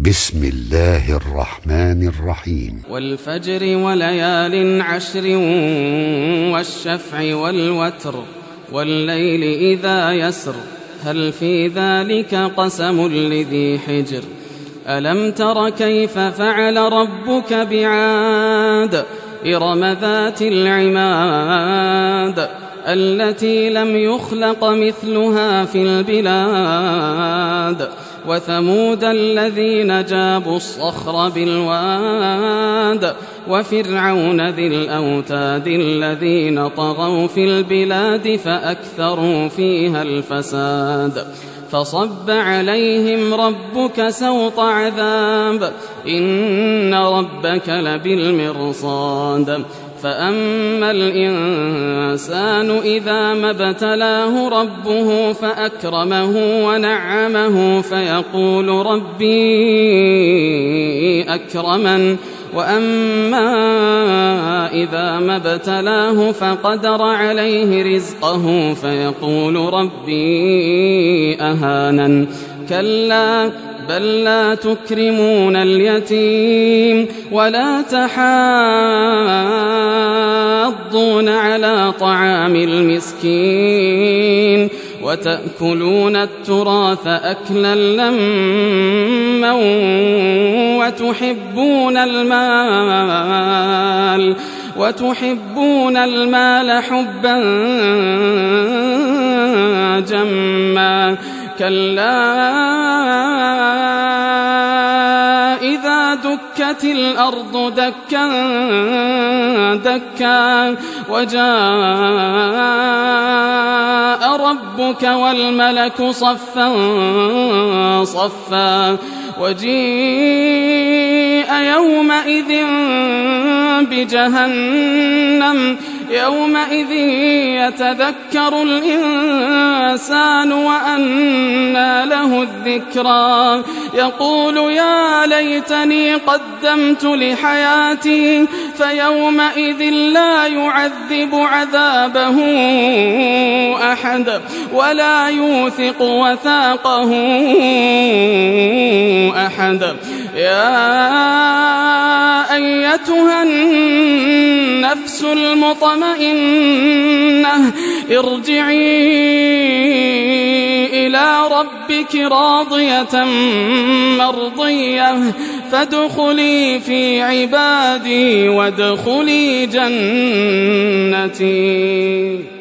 بسم الله الرحمن الرحيم. والفجر وليال عشر والشفع والوتر والليل إذا يسر هل في ذلك قسم لذي حجر ألم تر كيف فعل ربك بعاد إرم ذات العماد التي لم يخلق مثلها في البلاد وثمود الذين جابوا الصخر بالواد وفرعون ذي الأوتاد الذين طغوا في البلاد فأكثروا فيها الفساد فصب عليهم ربك سوط عذاب إن ربك لبالمرصاد فأما الإنسان إذا ما ابتلاه ربه فأكرمه ونعمه فيقول ربي أكرمن وأما إذا ما ابتلاه فقدر عليه رزقه فيقول ربي أهانن كلا بل لا تكرمون اليتيم ولا تحاضون على طعام المسكين وتأكلون التراث أكلا لما وتحبون المال حبا جما كلا إذا دكت الأرض دكا دكا وجاء ربك والملك صفا صفا وجيء يومئذ بجهنم يومئذ يتذكر الإنسان وأنى له الذكرى يقول يا ليتني قدمت لحياتي فيومئذ لا يعذب عذابه أحد ولا يوثق وثاقه أحد يا أيتها النفس المطمئنة ارجعي إلى ربك راضية مرضية فادخلي في عبادي وادخلي جنتي.